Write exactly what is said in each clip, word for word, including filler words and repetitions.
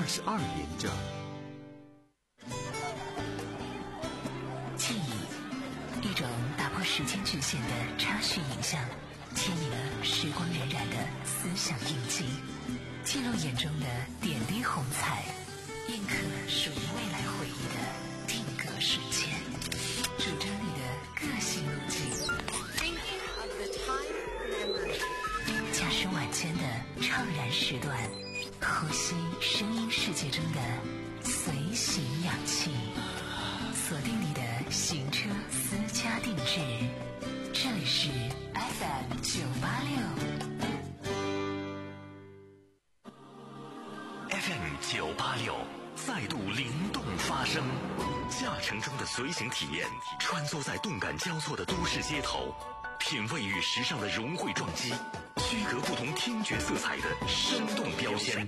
十二年整。 记忆，一种打破时间局限的插叙影像，牵引了时光荏苒的思想印记，记录眼中的点滴红彩，印刻属于未来回忆的定格瞬间，主张你的个性路径。驾驶晚间的怅然时段，呼吸声音世界中的随行氧气，锁定你的行车私家定制，这里是 F M 九八六 F M 九八六再度灵动发声，驾乘中的随行体验，穿梭在动感交错的都市街头，品味与时尚的融汇撞击，区隔不同听觉色彩的生动标签，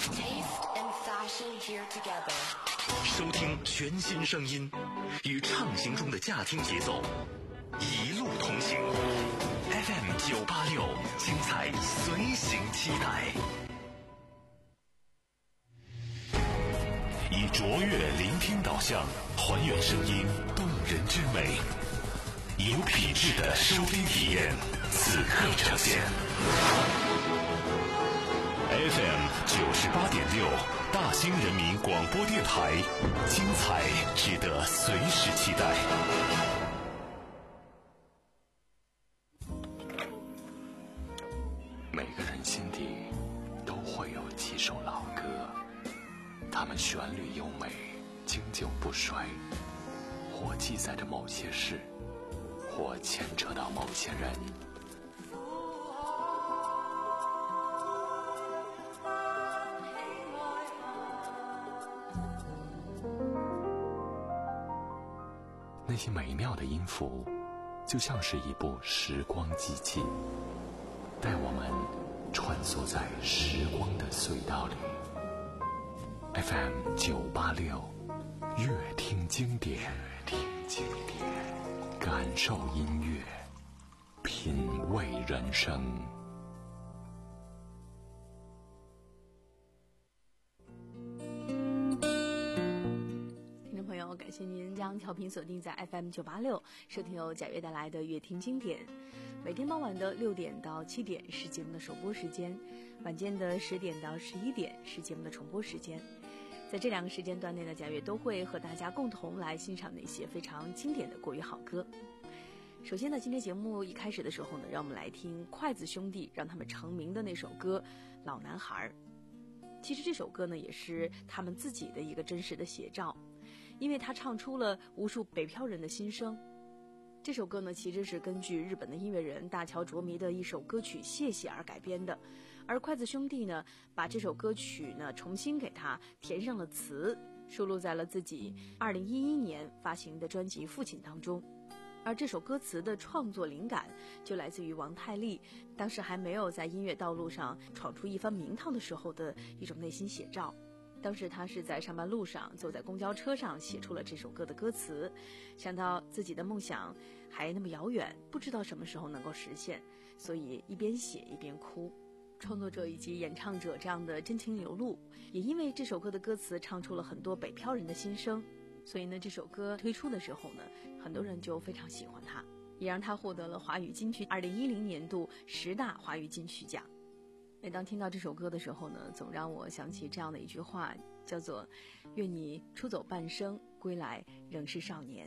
收听全新声音，与畅行中的驾听节奏一路同行。 F M 九八六，精彩随行期待。以卓越聆听导向，还原声音动人之美，有品质的收听体验，此刻呈现。F M 九十八点六，大兴人民广播电台，精彩值得随时期待。每个人心底都会有几首老歌，它们旋律优美，经久不衰，或记载着某些事，或牵扯到某些人。那些美妙的音符，就像是一部时光机器，带我们穿梭在时光的隧道里。F M 九八六，乐听经典，乐听经典，感受音乐，品味人生。 感谢您将调频锁定在 F M 九八六，收听由贾悦带来的乐听经典。每天傍晚的六点到七点是节目的首播时间，晚间的十点到十一点是节目的重播时间。在这两个时间段内呢，贾悦都会和大家共同来欣赏那些非常经典的国语好歌。首先呢，今天节目一开始的时候呢，让我们来听筷子兄弟让他们成名的那首歌《老男孩》。其实这首歌呢，也是他们自己的一个真实的写照，因为他唱出了无数北漂人的心声。这首歌呢，其实是根据日本的音乐人大桥卓弥的一首歌曲《谢谢》而改编的，而筷子兄弟呢，把这首歌曲呢重新给它填上了词，收录在了自己二零一一年发行的专辑《父亲》当中。而这首歌词的创作灵感就来自于王太利当时还没有在音乐道路上闯出一番名堂的时候的一种内心写照。当时他是在上班路上，坐在公交车上写出了这首歌的歌词，想到自己的梦想还那么遥远，不知道什么时候能够实现，所以一边写一边哭。创作者以及演唱者这样的真情流露，也因为这首歌的歌词唱出了很多北漂人的心声，所以呢，这首歌推出的时候呢，很多人就非常喜欢它，也让它获得了华语金曲二零一零年度十大华语金曲奖。每当听到这首歌的时候呢，总让我想起这样的一句话，叫做愿你出走半生，归来仍是少年。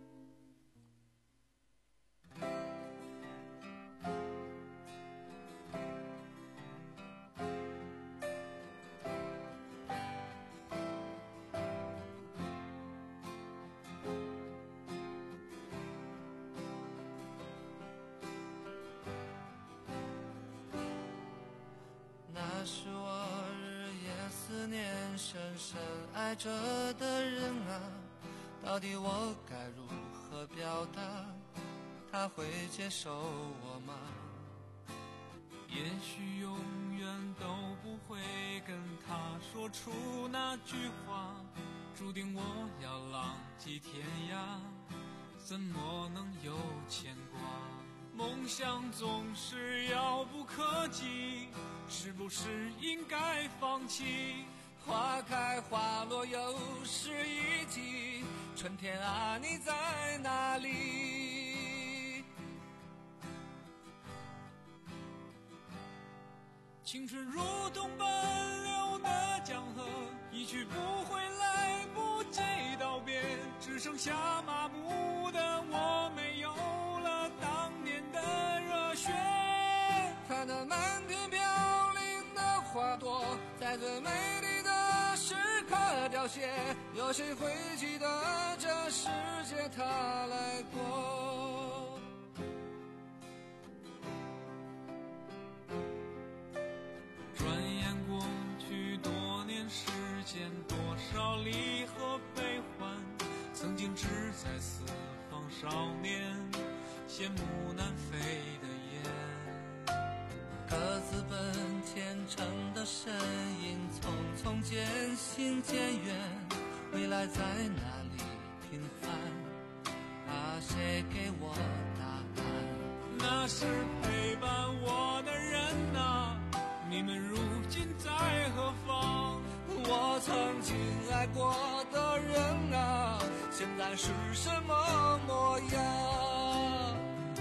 那是我日夜思念深深爱着的人啊，到底我该如何表达，他会接受我吗？ 也许永远都不会跟他说出那句话，注定我要浪迹天涯，怎么能有牵挂？梦想总是遥不可及，是不是应该放弃？ 花开花落又是一季，春天啊你在哪里？ 青春如同奔流的江河，一去不回，来不及道别，只剩下麻木的我，没有了当年的热血。 看那满天飘零的花朵，在最美丽的时刻凋谢，有谁会记得这世界它来过？ 转眼过去多年时间，多少离合悲欢，曾经志在四方少年，羡慕南飞的雁。 各自奔前程的身影，匆匆渐行渐远，未来在哪里平凡？啊，谁给我答案？ 那是陪伴我的人啊，你们如今在何方？ 我曾经爱过的人啊，现在是什么模样？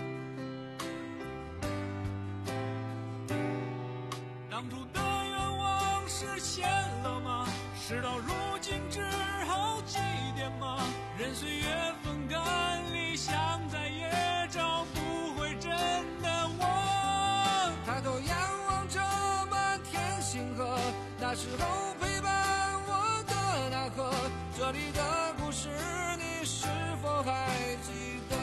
当初的愿望实现了吗？事到如今只好祭奠吗？任岁月风干，理想再也找不回真的我。 抬头仰望着满天星河，那时候陪伴我的那刻，这里的故事你是否还记得？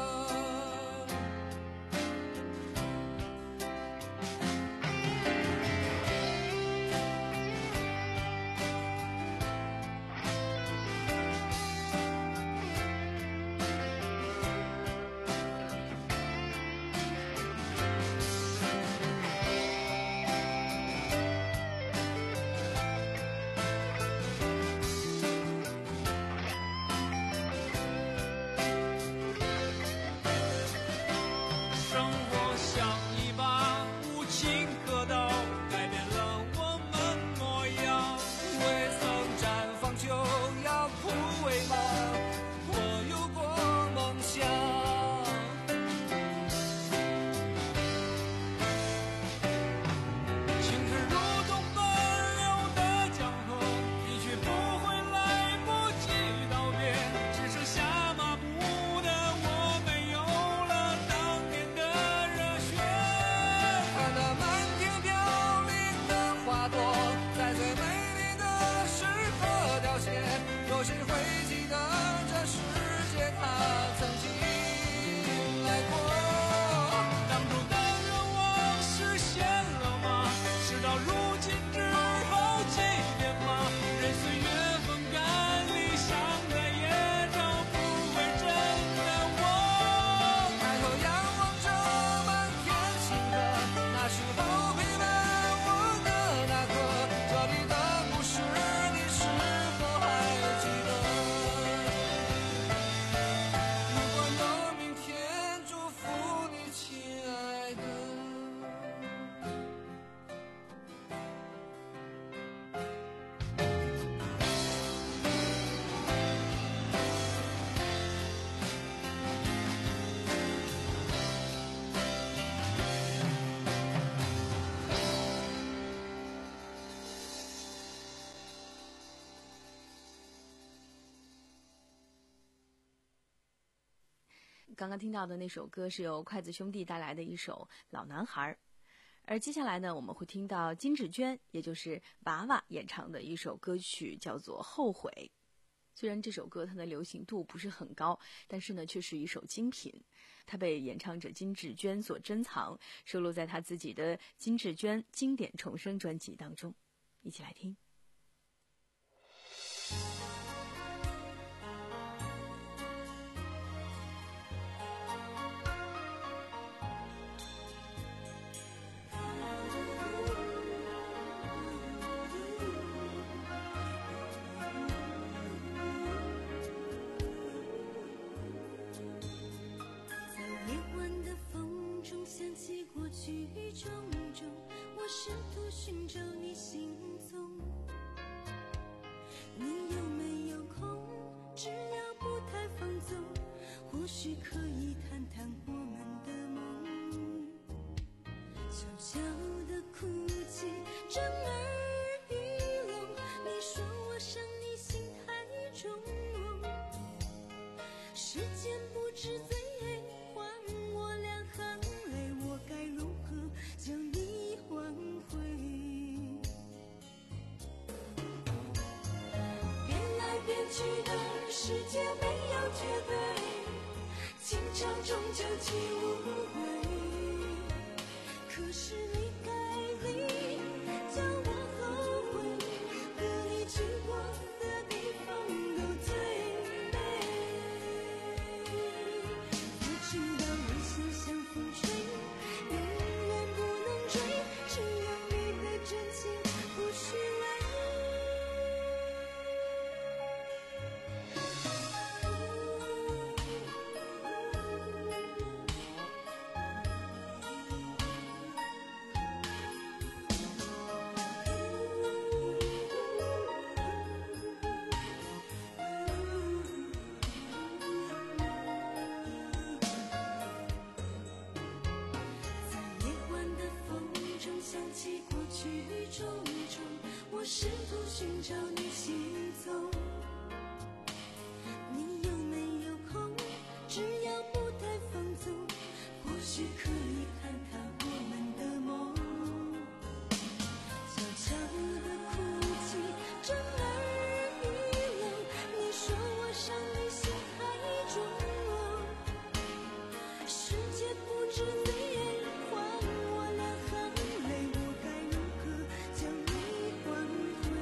刚刚听到的那首歌是由筷子兄弟带来的一首《老男孩》，而接下来呢，我们会听到金智娟，也就是娃娃演唱的一首歌曲，叫做《后悔》。虽然这首歌它的流行度不是很高，但是呢，却是一首精品。它被演唱者金智娟所珍藏，收录在她自己的《金智娟经典重生》专辑当中。一起来听。 种种，我试图寻找你行踪， 悄悄的哭泣，震耳欲聋。你说我伤你心太重，时间不知罪，还我两行泪，我该如何将你挽回？变来变去的世界没有绝对，情长终究几无悔。可是离开你，叫我后悔，和你去过的地方都最美。我知道理想像风吹，永远不能追，只有你的真情不虚伪。在夜晚的风中想起过去种种，我试图寻找你行踪。你有没有空？只要不太放纵，或许可以看看我们的梦。悄悄的哭泣，震耳欲聋。你说我伤你心太重，世界不知罪，还我两行泪，我该如何将你挽回？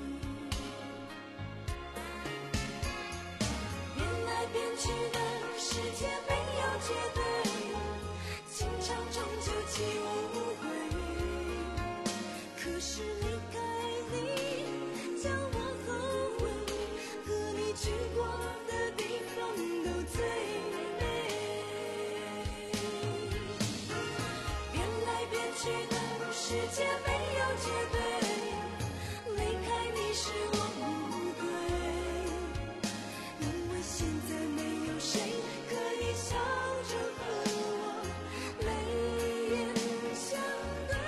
变来变去的世界没有绝对，情长终究几无悔。可是离开你，叫我后悔，和你去过的地方都最美。变来变去的世界没有绝对，离开你是我无归，因为现在没有谁可以笑着和我泪眼相对。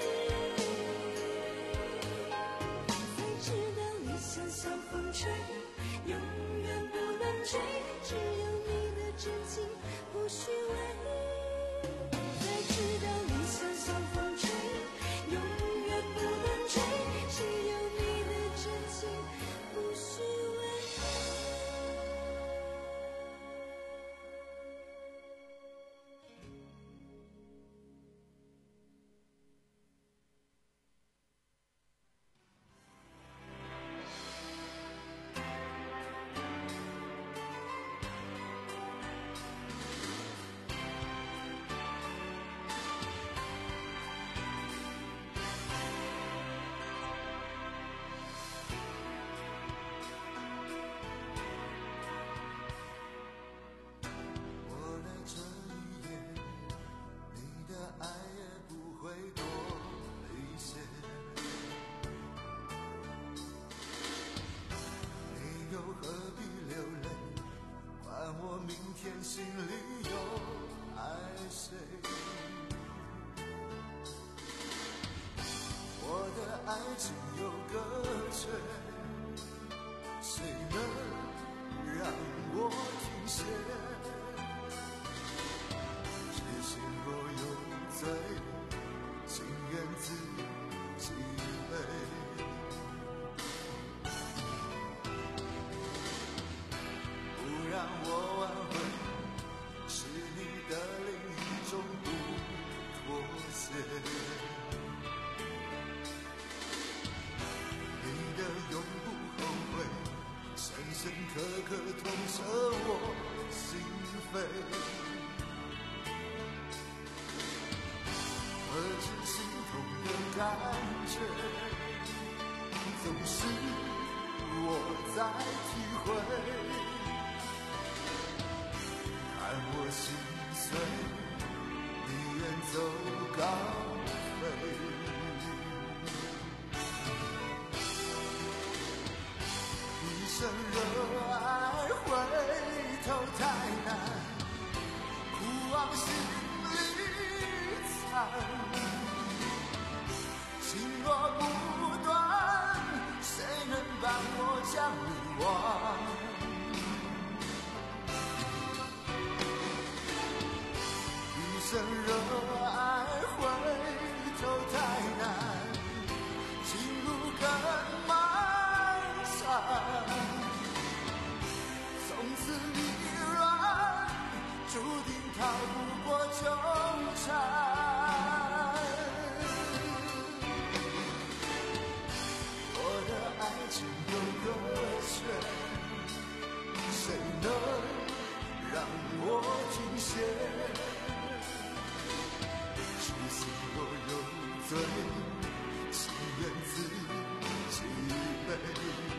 才知道理想像风吹，永远不能追，只有你的真情不虚伪。才知道理想像风吹，永远不能追，只有你的真情不虚伪。 我的这一夜，你的爱也不会多一些。你又何必流泪？管我明天心里有爱谁？我的爱情有个缺，谁能让我停歇？痴心若有罪，情愿自己背。不让我挽回，是你的另一种不妥协。你的永不后悔，深深刻刻痛彻我心扉。何止心痛的感觉，总是我在体会。看我心碎，你远走高飞。一生热爱回头太难，苦往心里藏。 若不断，谁能帮我将你忘？一生热爱回头太难，情路更漫长，从此迷乱，注定逃不过纠缠。我的爱情有个缺，谁能让我停歇？是心若有罪，情愿自己背。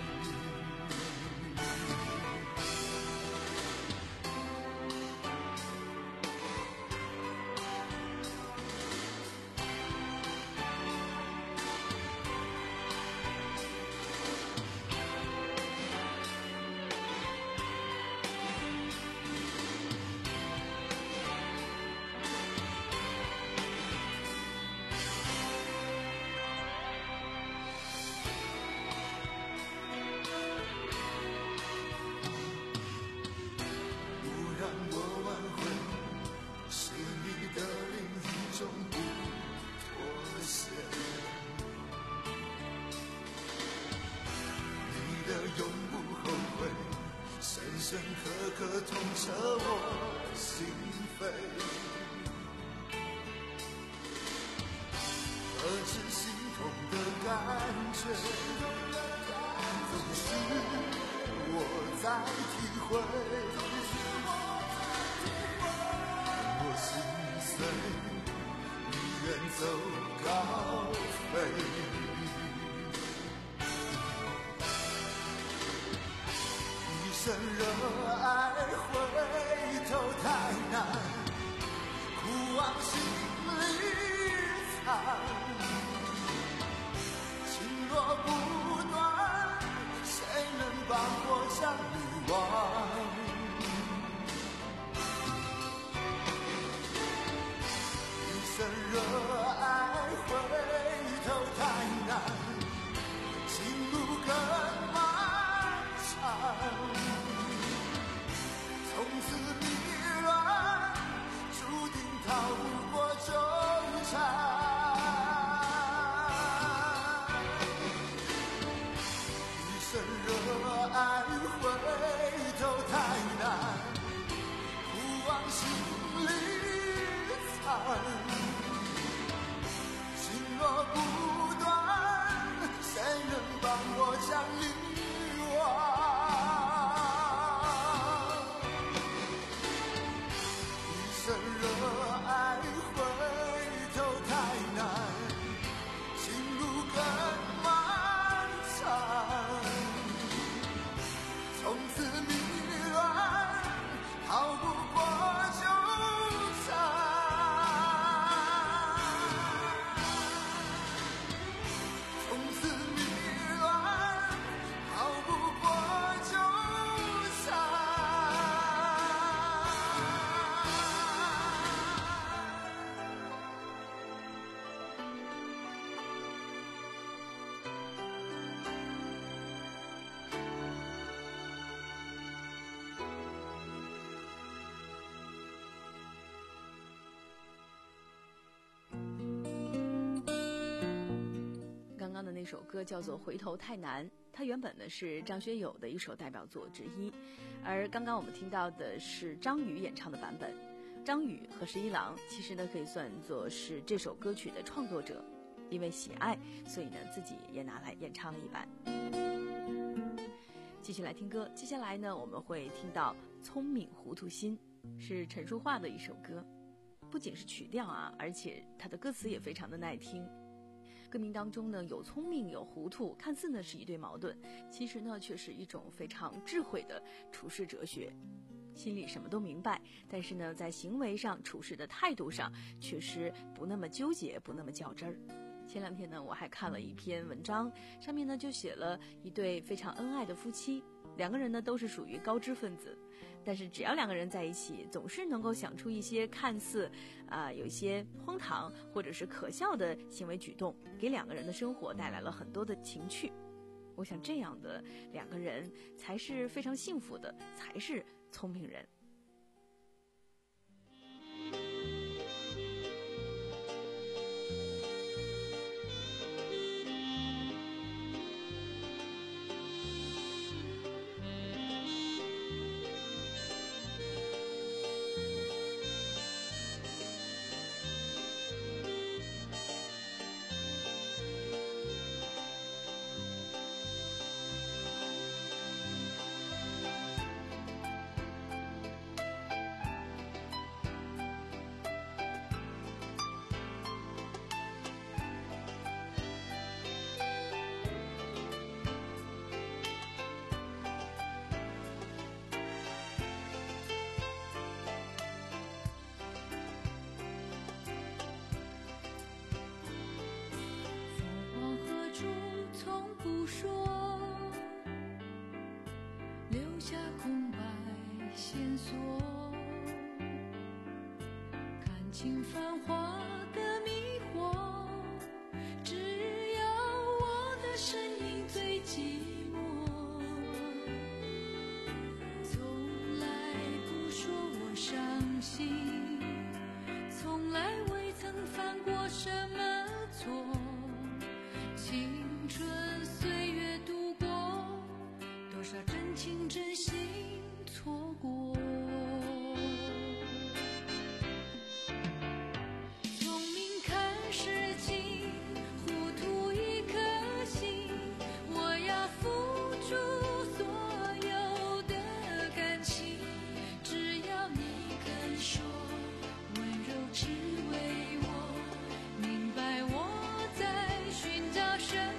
永不后悔，深深刻刻痛彻我心扉。何止心痛的感觉，总是我在体会。我心碎，宁愿走高飞。一生热爱回头太难，苦往心里藏。情若不断，谁能帮我将你忘？一生热爱回头太难，情路更漫长。从此迷乱，注定逃不过纠缠。一生热爱回头太难，苦往心里藏。情若不断，谁能帮我将你忘？热爱回头太难，情路更漫长。从此迷乱，逃不过纠缠。从此迷乱，逃不过纠缠。 刚刚的那首歌叫做《回头太难》，它原本呢是张学友的一首代表作之一，而刚刚我们听到的是张宇演唱的版本。张宇和十一郎其实呢可以算作是这首歌曲的创作者，因为喜爱，所以呢自己也拿来演唱了一版。继续来听歌，接下来呢我们会听到《聪明糊涂心》，是陈淑桦的一首歌，不仅是曲调啊，而且它的歌词也非常的耐听。歌名当中呢有聪明有糊涂，看似呢是一对矛盾，其实呢却是一种非常智慧的处世哲学。心里什么都明白，但是呢在行为上处事的态度上却是不那么纠结，不那么较真儿。 前两天呢，我还看了一篇文章，上面呢就写了一对非常恩爱的夫妻，两个人呢都是属于高知分子，但是只要两个人在一起，总是能够想出一些看似啊、呃、有一些荒唐或者是可笑的行为举动，给两个人的生活带来了很多的情趣。我想这样的两个人才是非常幸福的，才是聪明人。 尽繁华的迷惑，只有我的身影最寂寞。从来不说我伤心，从来未曾犯过什么错。青春岁月度过，多少真情真心错过。只为我明白我在寻找什么。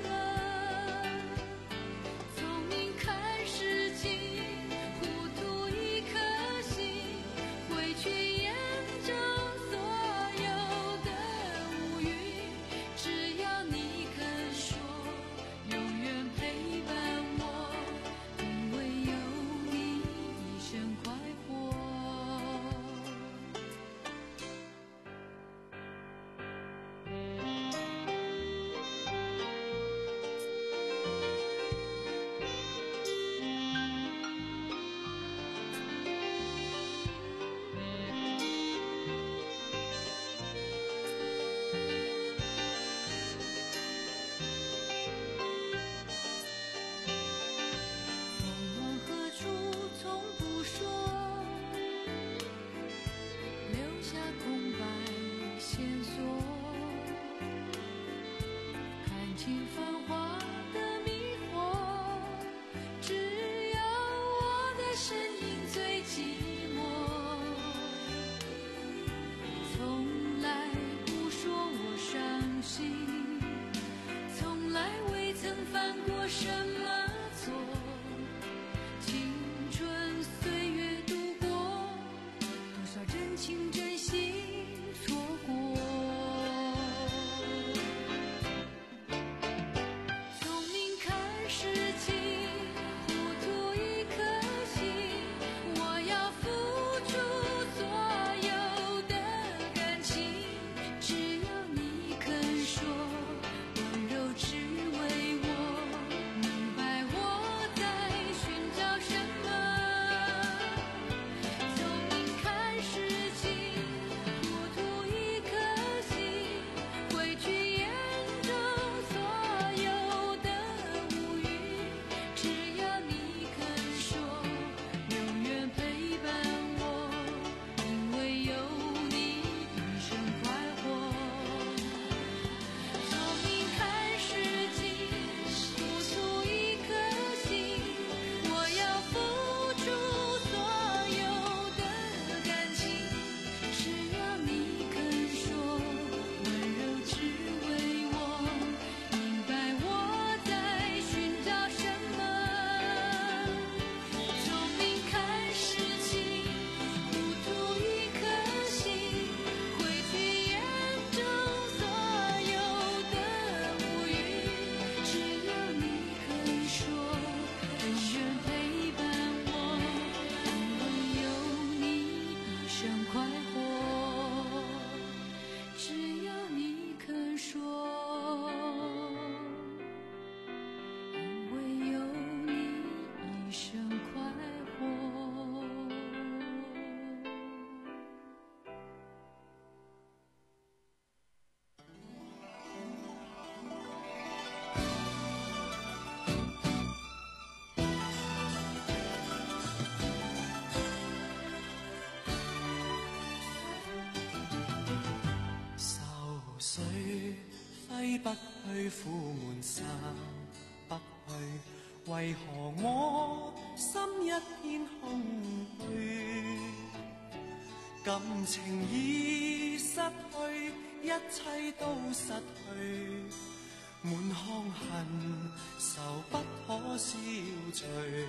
不去，苦悶散不去，為何我心一片空虛？感情已失去，一切都失去，滿腔恨愁不可消除。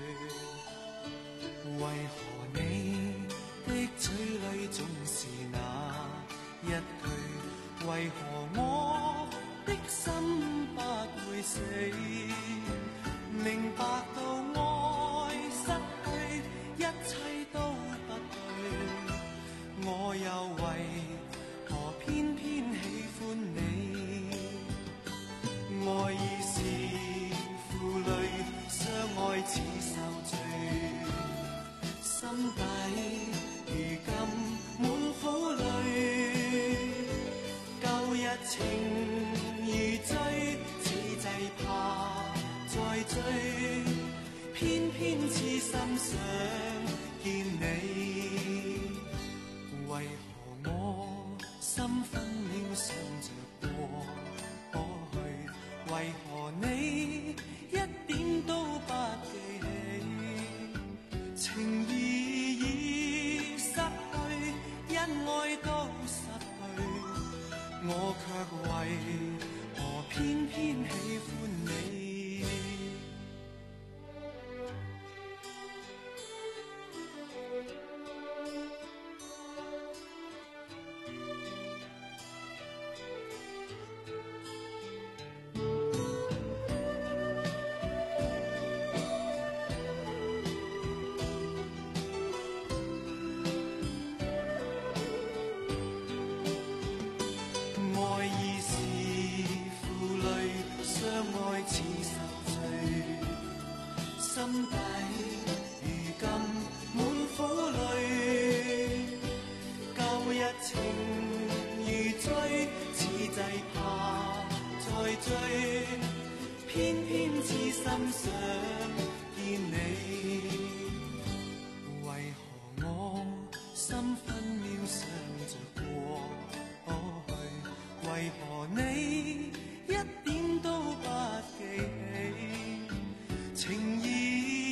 為何你的嘴裏總是那一句？為何我的心不會死？明白到愛失去，一切都不對，我又為何偏偏喜歡你？愛已是負累，相愛似受罪，心底如今滿苦淚。舊日情如醉，此際怕再追，偏偏痴心想見你。為何我心分秒想着過去？為何你一點都不記起？情義已失去，因愛都失去，我卻為何偏偏喜歡你？心底如今滿苦淚，舊日情如醉，此際怕再追，偏偏痴心想見你。為何我心分秒想着過去？為何你一點都不記起？情義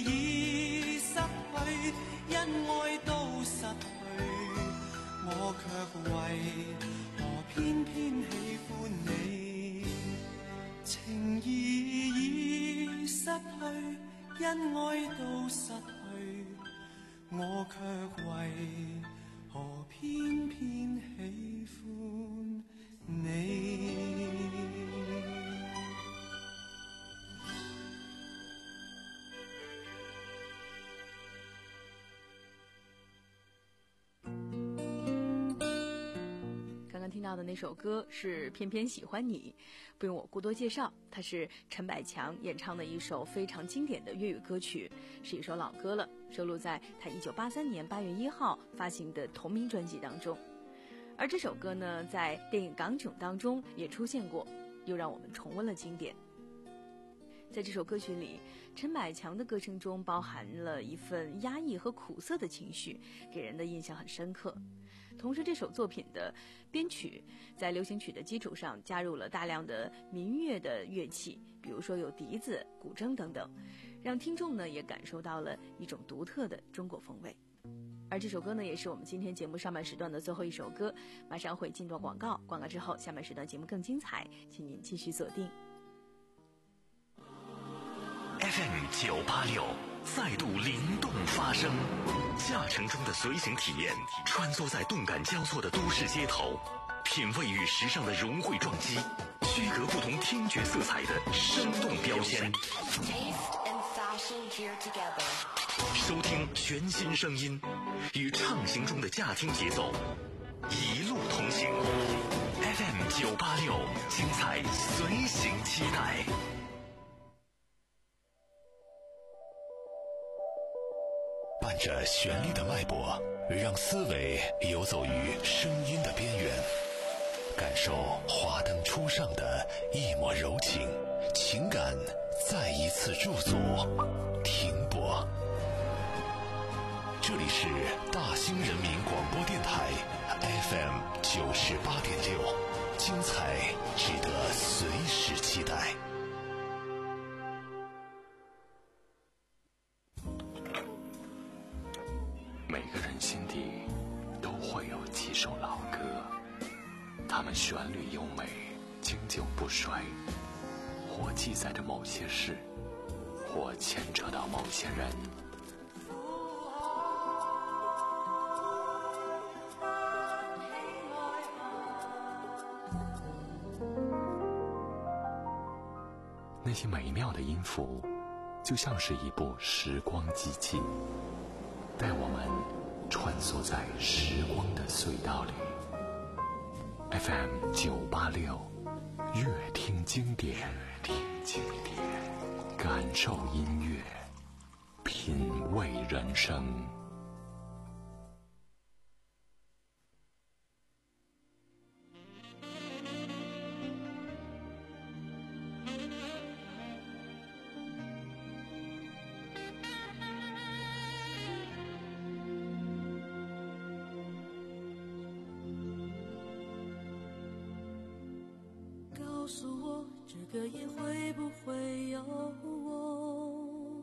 因愛都失去，我卻為何偏偏喜歡你？情義已失去，因愛都失去，我卻為何偏偏喜歡你？ 听到的那首歌是偏偏喜欢你，不用我过多介绍，它是陈百强演唱的一首非常经典的粤语歌曲，是一首老歌了，收录在他一九八三年八月一号发行的同名专辑当中。而这首歌呢，在电影《港囧》当中也出现过，又让我们重温了经典。在这首歌曲里，陈百强的歌声中包含了一份压抑和苦涩的情绪，给人的印象很深刻。同时，这首作品的编曲在流行曲的基础上加入了大量的民乐的乐器，比如说有笛子、古筝等等，让听众呢也感受到了一种独特的中国风味。而这首歌呢，也是我们今天节目上半时段的最后一首歌，马上会进入广告，广告之后下半时段节目更精彩，请您继续锁定。 F M 九八六再度灵动发声，驾乘中的随行体验，穿梭在动感交错的都市街头，品味与时尚的融汇撞击，区隔不同听觉色彩的生动标签。收听全新声音，与畅行中的驾听节奏，一路同行。F M 九八六，精彩随行期待。伴着旋律的脉搏，让思维游走于声音的边缘，感受华灯初上的一抹柔情，情感再一次驻足停泊。这里是大兴人民广播电台 F M 九十八点六，精精彩值得随时期待。 每个人心底都会有几首老歌，它们旋律优美，经久不衰，或记载着某些事，或牵扯到某些人。那些美妙的音符，就像是一部时光机器，带我们穿梭在时光的隧道里。F M 九八六，乐听经典，乐听经典，感受音乐，品味人生。 告诉我，这个夜会不会有我？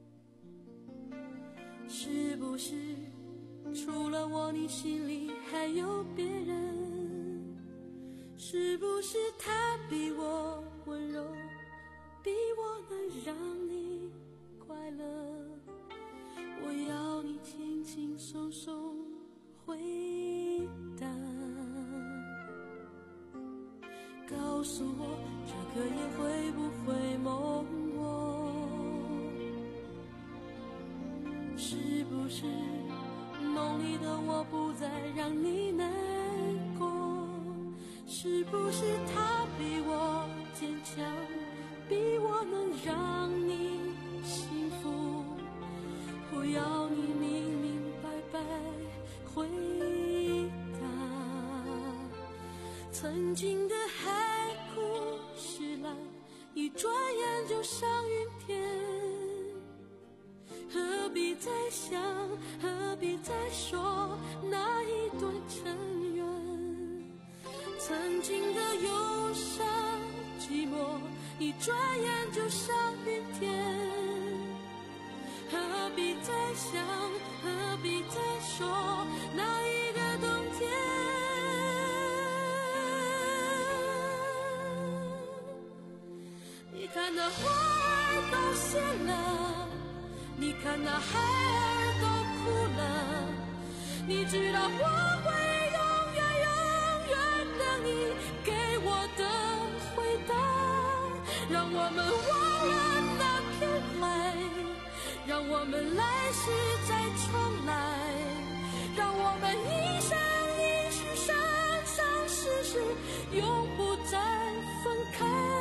是不是除了我，你心里还有别人？是不是他比我温柔，比我能让你快乐？我要你轻轻松松回答。告诉我，这个夜会不会梦我？是不是梦里的我不再让你难过？是不是他比我坚强，比我能让你幸福？我要你明明白白回答。曾经的海枯石烂，一转眼就上云天。何必再想，何必再说那一段尘缘？曾经的忧伤寂寞，一转眼就上云天。何必再想，何必再说那一个冬天？你看那花儿都谢了，你看那海儿都哭了，你知道我会永远永远等你给我的回答。让我们忘了那片海，让我们来世再重来，让我们一生一世生生世世永不再分开。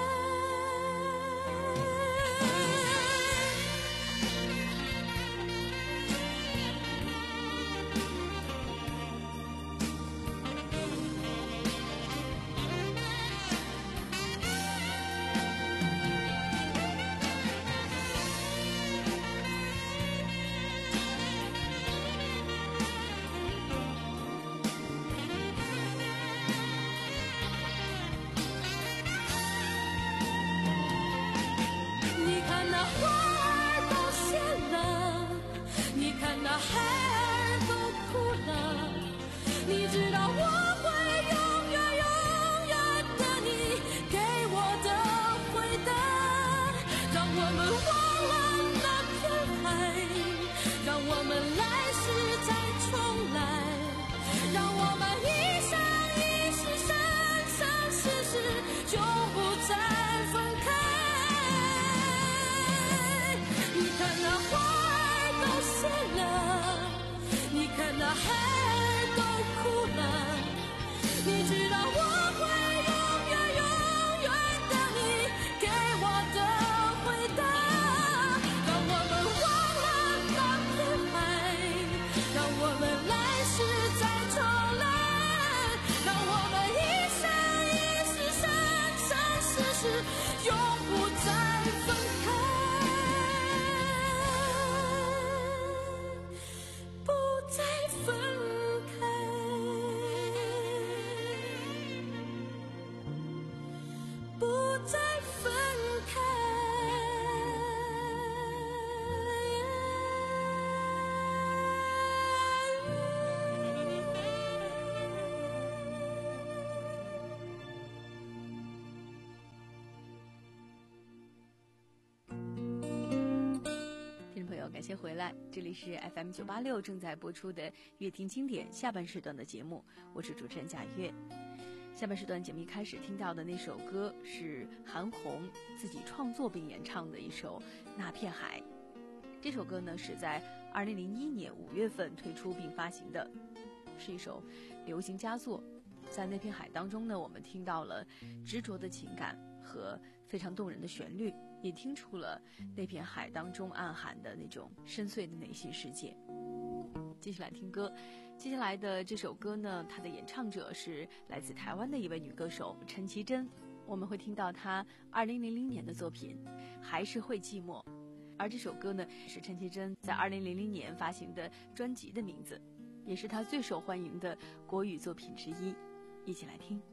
感谢回来，这里是 F M 九八六正在播出的乐听经典下半时段的节目，我是主持人贾月。下半时段节目一开始听到的那首歌是韩红自己创作并演唱的一首《那片海》。这首歌呢是在二零零一年五月份推出并发行的，是一首流行佳作。在那片海当中呢，我们听到了执着的情感和非常动人的旋律，也听出了那片海当中暗含的那种深邃的内心世界。接下来听歌，接下来的这首歌呢，它的演唱者是来自台湾的一位女歌手陈绮贞。我们会听到她二零零零年的作品《还是会寂寞》，而这首歌呢是陈绮贞在二零零零年发行的专辑的名字，也是她最受欢迎的国语作品之一。一起来听。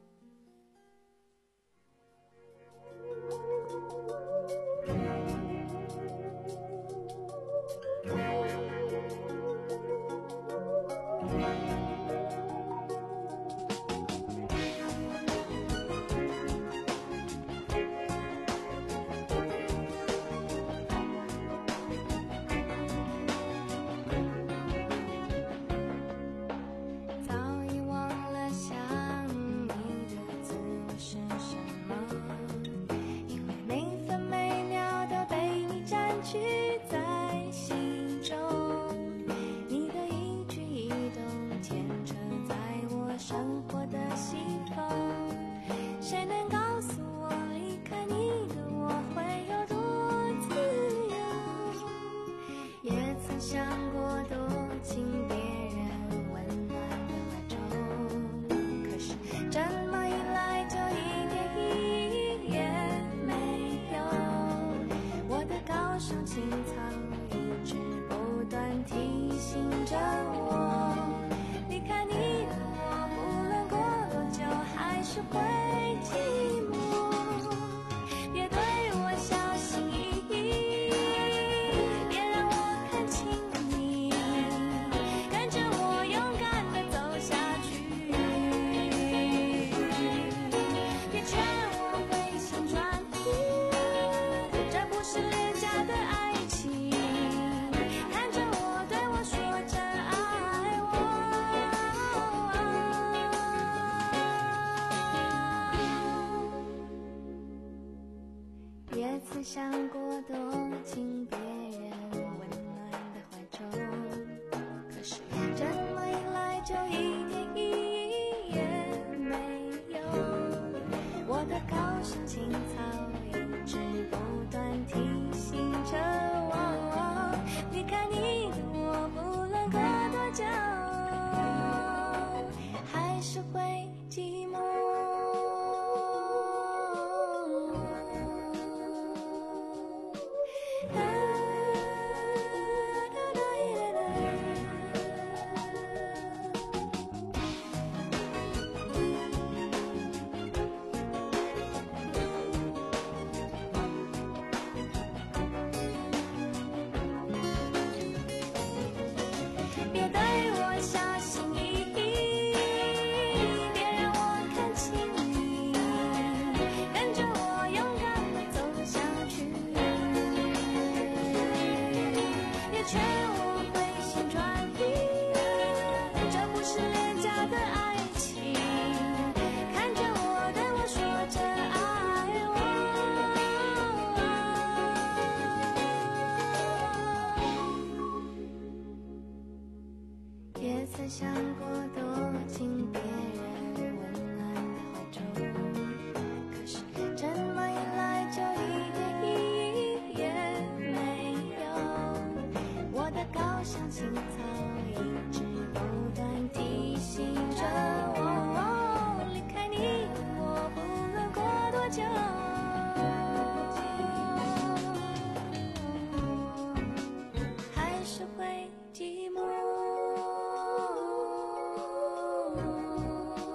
想过躲进别人温暖的怀中，可是这么一来就一点意义也没有。我的高尚情操一直不断提醒着我，离开你的我不论过多久还是会寂寞。也曾想过躲进别人温暖的怀中，可是这么一来就一点意义也没有。我的高尚情操一直不断提醒着我，离开你我不论过多久还是会寂寞。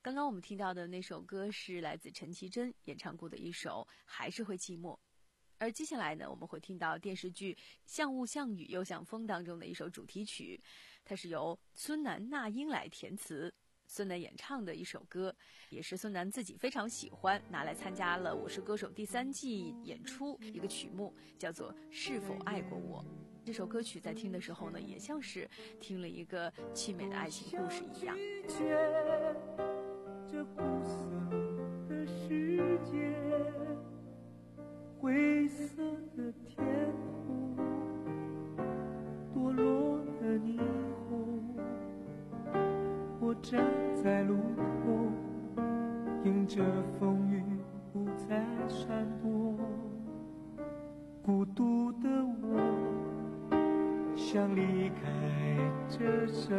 刚刚我们听到的那首歌是来自陈绮贞演唱过的一首《还是会寂寞》，而接下来呢，我们会听到电视剧《像雾像雨又像风》当中的一首主题曲，它是由孙楠、那英来填词，孙楠演唱的一首歌，也是孙楠自己非常喜欢，拿来参加了《我是歌手》第三季演出一个曲目，叫做《是否爱过我》。这首歌曲在听的时候呢，也像是听了一个凄美的爱情故事一样。 这苦涩的世界，灰色的天空，堕落的霓虹，我站在路口，迎着风雨不再闪躲，孤独的我想离开这生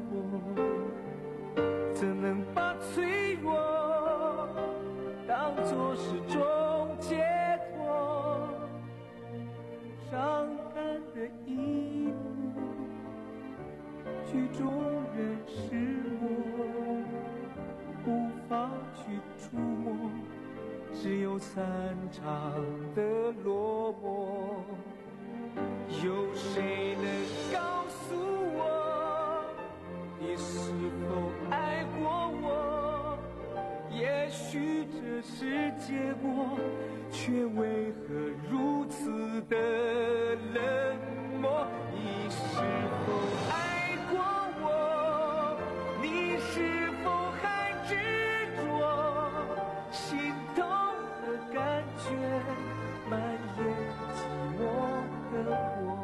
活，怎能把脆弱当作是种解脱？伤感的一幕，剧中人是我，无法去触摸，只有散场的落寞。有谁能告诉我，你是否爱过我？也许这是结果，却为何如此的冷漠？你是否爱过我？你是否还执着？心痛的感觉蔓延寂寞的我。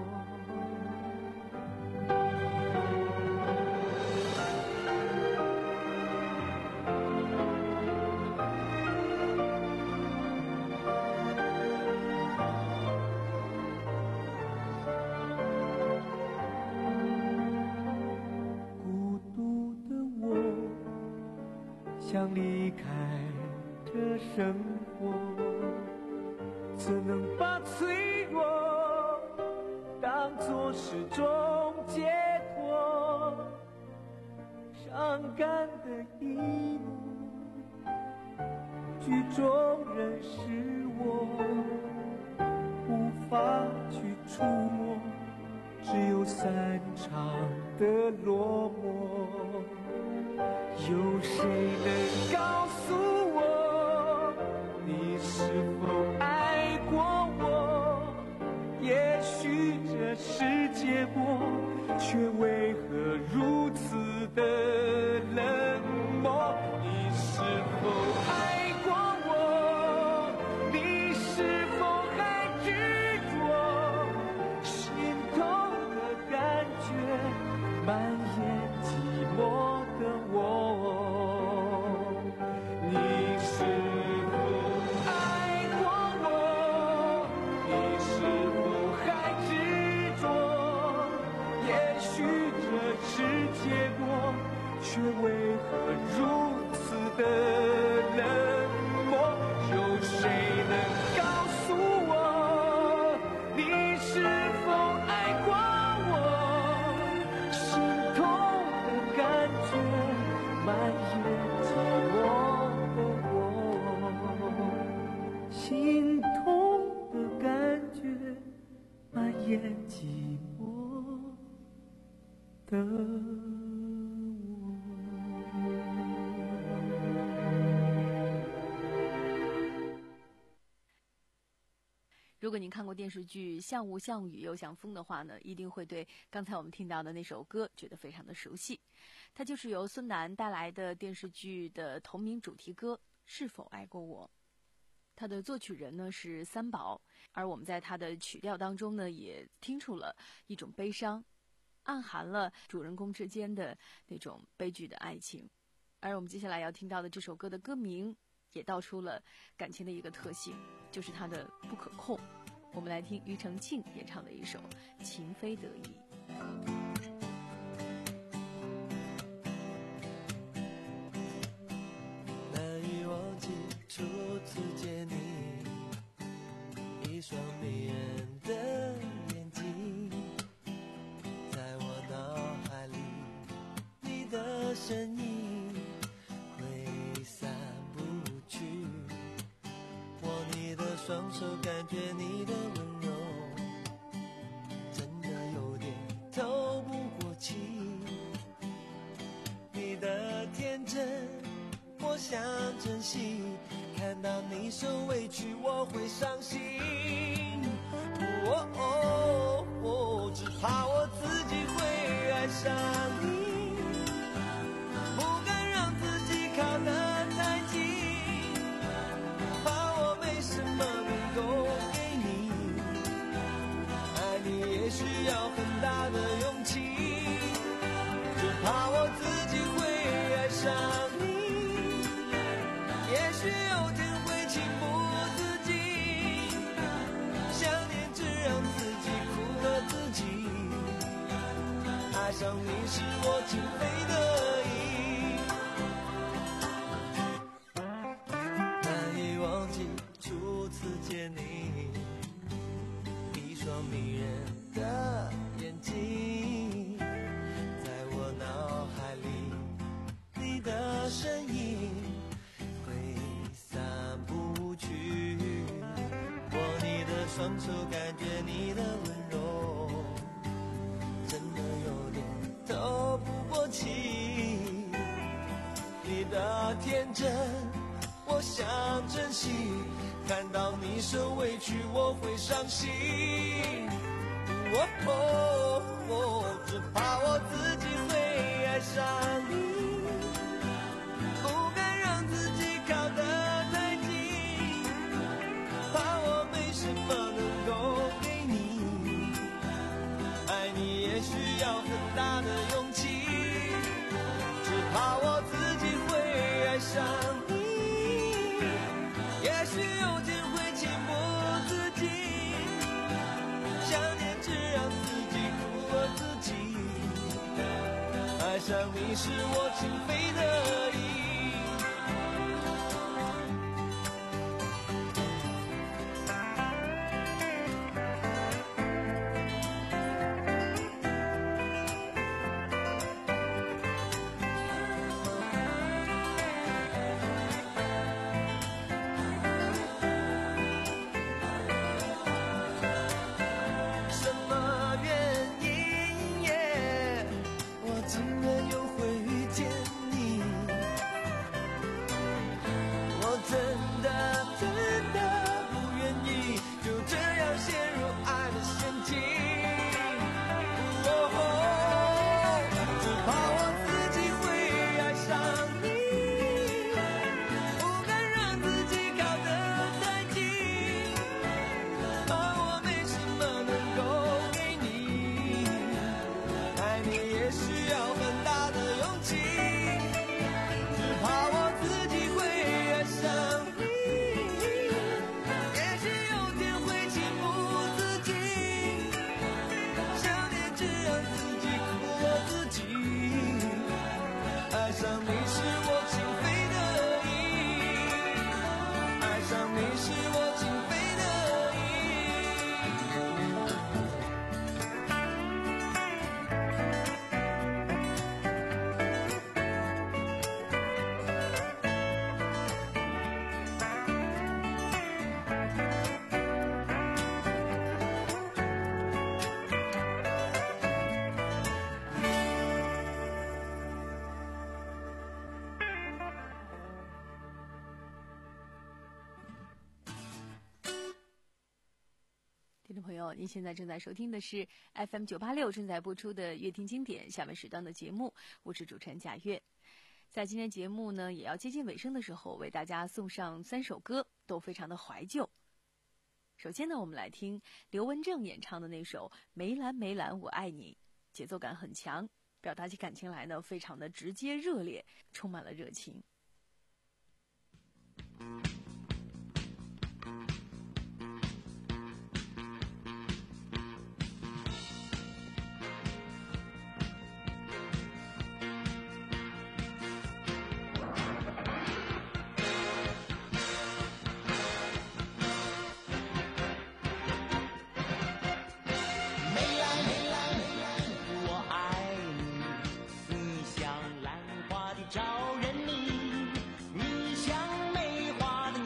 想离开这生活，怎能把脆弱当作是种解脱？伤感的一幕，剧中人是我，无法去触摸，只有散场的落寞。有谁能告诉我，你是否爱过我？也许这是结果，却为何如此的冷漠？你是否爱过我？你是否还执着？心痛的感觉蔓延寂寞的我。结果却为何如此的冷漠？有谁能告诉我，你是否爱过我？心痛的感觉蔓延寂寞的我，心痛的感觉蔓延寂寞的如果您看过电视剧《像雾像雨又像风》的话呢，一定会对刚才我们听到的那首歌觉得非常的熟悉。它就是由孙楠带来的电视剧的同名主题歌《是否爱过我》。它的作曲人呢是三宝，而我们在它的曲调当中呢也听出了一种悲伤，暗含了主人公之间的那种悲剧的爱情。而我们接下来要听到的这首歌的歌名也道出了感情的一个特性，就是它的不可控。我们来听庾澄庆演唱的一首《情非得已》。 难以忘记初次见你，一双迷人的眼睛，在我脑海里，你的身影挥手感觉你的温柔，真的有点透不过气。你的天真我想珍惜，看到你受委屈我会伤心。哦哦哦，只怕我自己会爱上你，不敢让自己靠得太近，怕我没什么能够给你，爱你也需要很大的勇气，只怕我自己会爱上你，也许有天会情不自禁，想念只让自己苦了自己，爱上你是我情非得已，难以忘记初次见你，一双迷人的眼睛，在我脑海里你的身影挥散不去，握你的双手感觉你的温柔，真的有点透不过气，你的天真我想珍惜，看到你受委屈我会伤心。哦哦哦，只怕我自己会爱上你，不敢让自己靠得太近，怕我没什么能够给你，爱你也需要很大的勇气，只怕我自己会爱上你，也许有天会情不自禁，想念只让自己苦了自己，爱上你是我情非得已。什么原因耶？我竟然又会遇见你，我真的真的不愿意就这样陷入爱的陷阱。哦，只怕我自己会爱上你，不敢让自己靠得太近，怕我没什么能够给你，爱你也需要很大的勇气，只怕我自己会爱上你，也许有天会情不自禁，想念只让自己苦了自己，爱上你是我情非得已，爱上你是我情非得已。 听众朋友，您现在正在收听的是 F M 九八六正在播出的乐听经典下面时段的节目，我是主持人贾月。在今天节目呢也要接近尾声的时候，为大家送上三首歌，都非常的怀旧。首先呢，我们来听刘文正演唱的那首《梅兰梅兰我爱你》，节奏感很强，表达起感情来呢非常的直接热烈，充满了热情。 招人迷，你像梅花的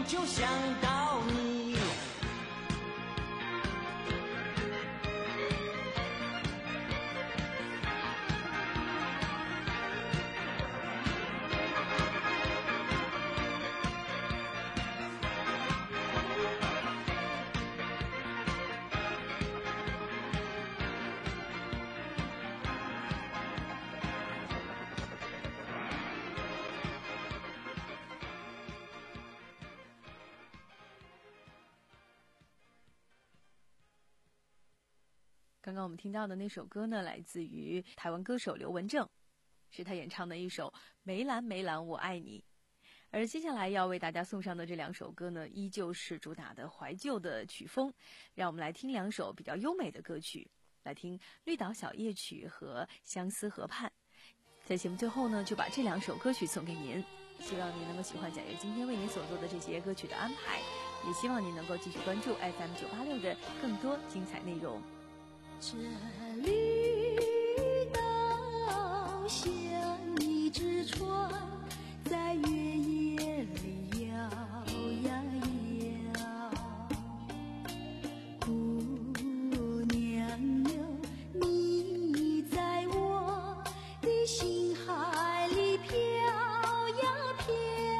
就想到你。 刚刚我们听到的那首歌呢，来自于台湾歌手刘文正，是他演唱的一首《梅兰梅兰我爱你》。而接下来要为大家送上的这两首歌呢，依旧是主打的怀旧的曲风。让我们来听两首比较优美的歌曲，来听《绿岛小夜曲》和《相思河畔》。在节目最后呢，就把这两首歌曲送给您，希望您能够喜欢贾月今天为您所做的这些歌曲的安排，也希望您能够继续关注 F M 九八六的更多精彩内容。 这绿岛像一只船，在月夜里摇呀摇。姑娘哟，你在我的心海里飘呀飘，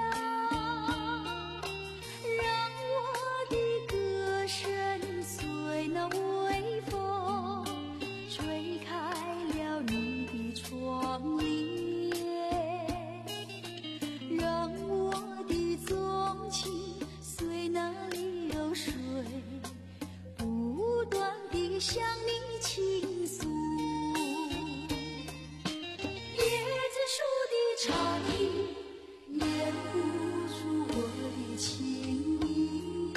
让我的歌声随那微风吹开了你的窗帘，让我的纵情随那流水不断地向你倾诉。椰子树的茶意掩不住我的情意，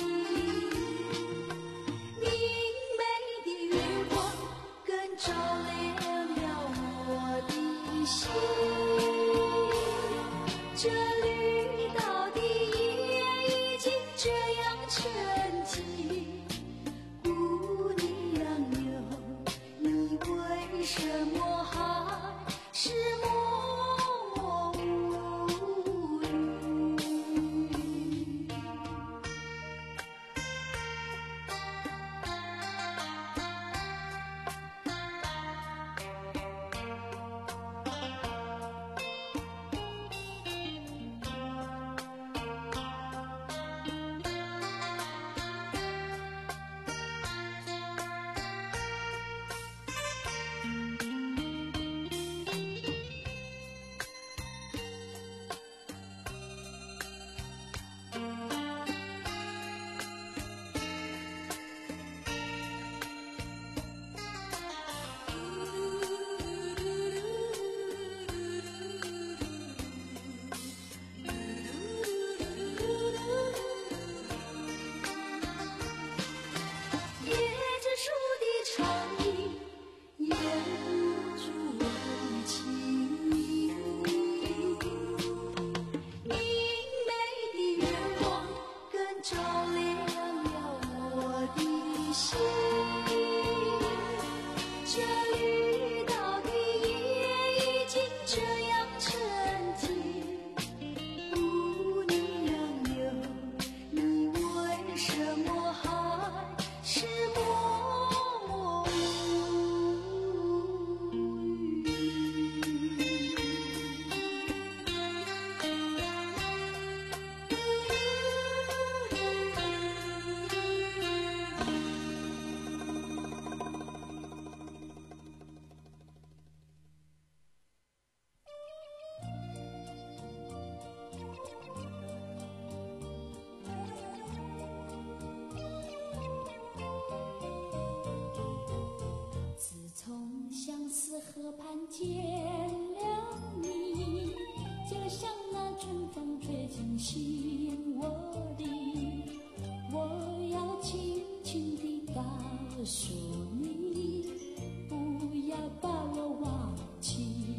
明媚的月光更照亮了我的心。这绿岛的夜已经这样沉寂，姑娘哟，你为什么还是默默无语？椰子树的长意掩不住我的情意，明媚的月光更照亮了我的心。这绿岛的夜已经这样沉寂，姑娘哟，你为什么还是默默无语？自从相思河畔见了你，就像那春风吹进心窝里。我要轻轻地告诉你，不要把我忘记。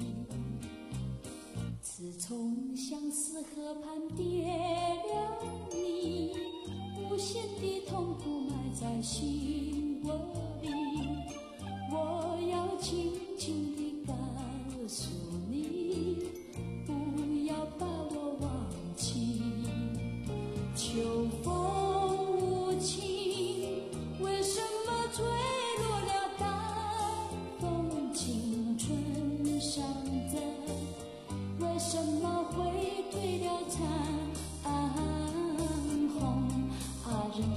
自从相思河畔跌了你，无限的痛苦埋在心窝里。我要轻轻地告诉你，不要把我忘记。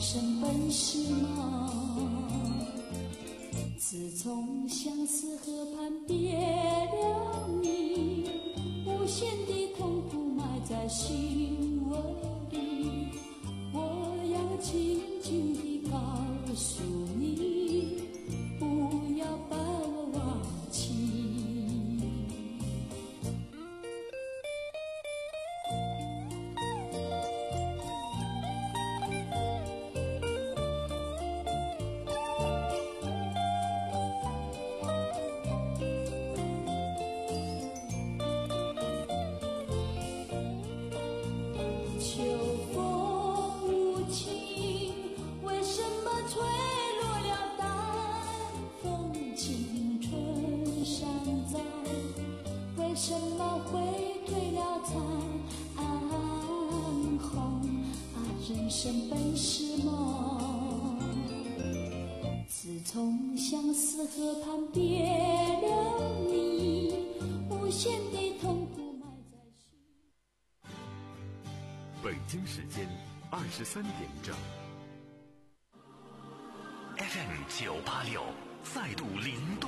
生本是梦，自从相思河畔别了你，无限的痛苦埋在心窝里，我要紧紧地告诉你，不要把我忘记。生本是梦，自从相思河畔别了你，无限的痛苦埋在心。 北京时间二十三点整。 F M 九八六再度灵动